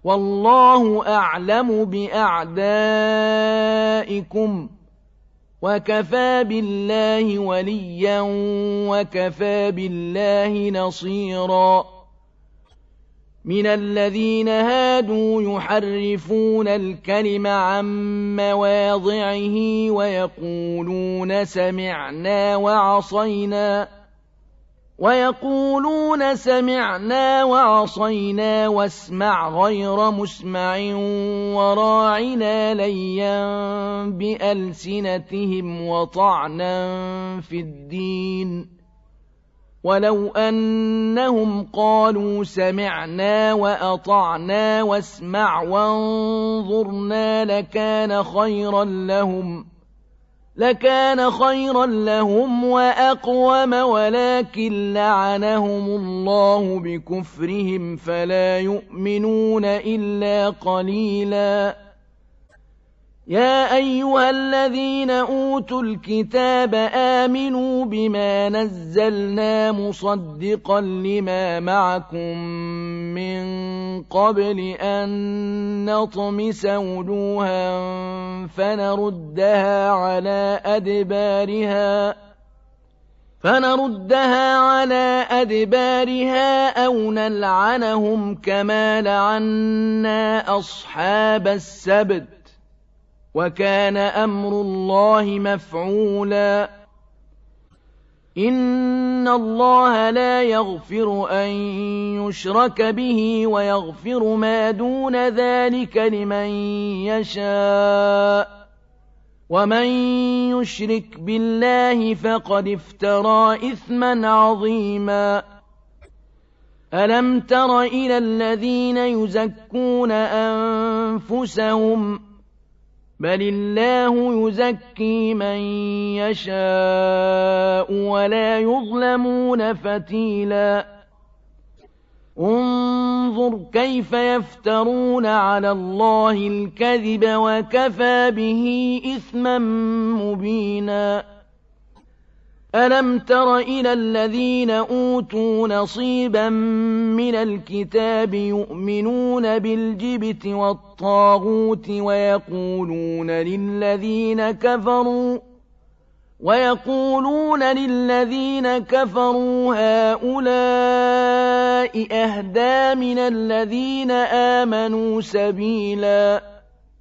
والله أعلم بأعدائكم وكفى بالله وليا وكفى بالله نصيرا من الذين هادوا يحرفون الكلم عن مواضعه ويقولون سمعنا وعصينا واسمع غير مسمع وراعنا ليا بألسنتهم وطعنا في الدين ولو أنهم قالوا سمعنا وأطعنا واسمع وانظرنا لكان خيرا لهم وأقوم ولكن لعنهم الله بكفرهم فلا يؤمنون إلا قليلا يا أيها الذين أوتوا الكتاب آمنوا بما نزلنا مصدقا لما معكم من قبل أن نطمس وجوها فنردها على أدبارها أو نلعنهم كما لعنا أصحاب السبت وكان أمر الله مفعولا إن الله لا يغفر أن يشرك به ويغفر ما دون ذلك لمن يشاء ومن يشرك بالله فقد افترى إثما عظيما ألم تر إلى الذين يزكون أنفسهم بل الله يزكي من يشاء ولا يظلمون فتيلا انظر كيف يفترون على الله الكذب وكفى به إثما مبينا ألم تر إلى الذين أوتوا نصيبا من الكتاب يؤمنون بالجبت والطاغوت ويقولون للذين كفروا هؤلاء أهدى من الذين آمنوا سبيلا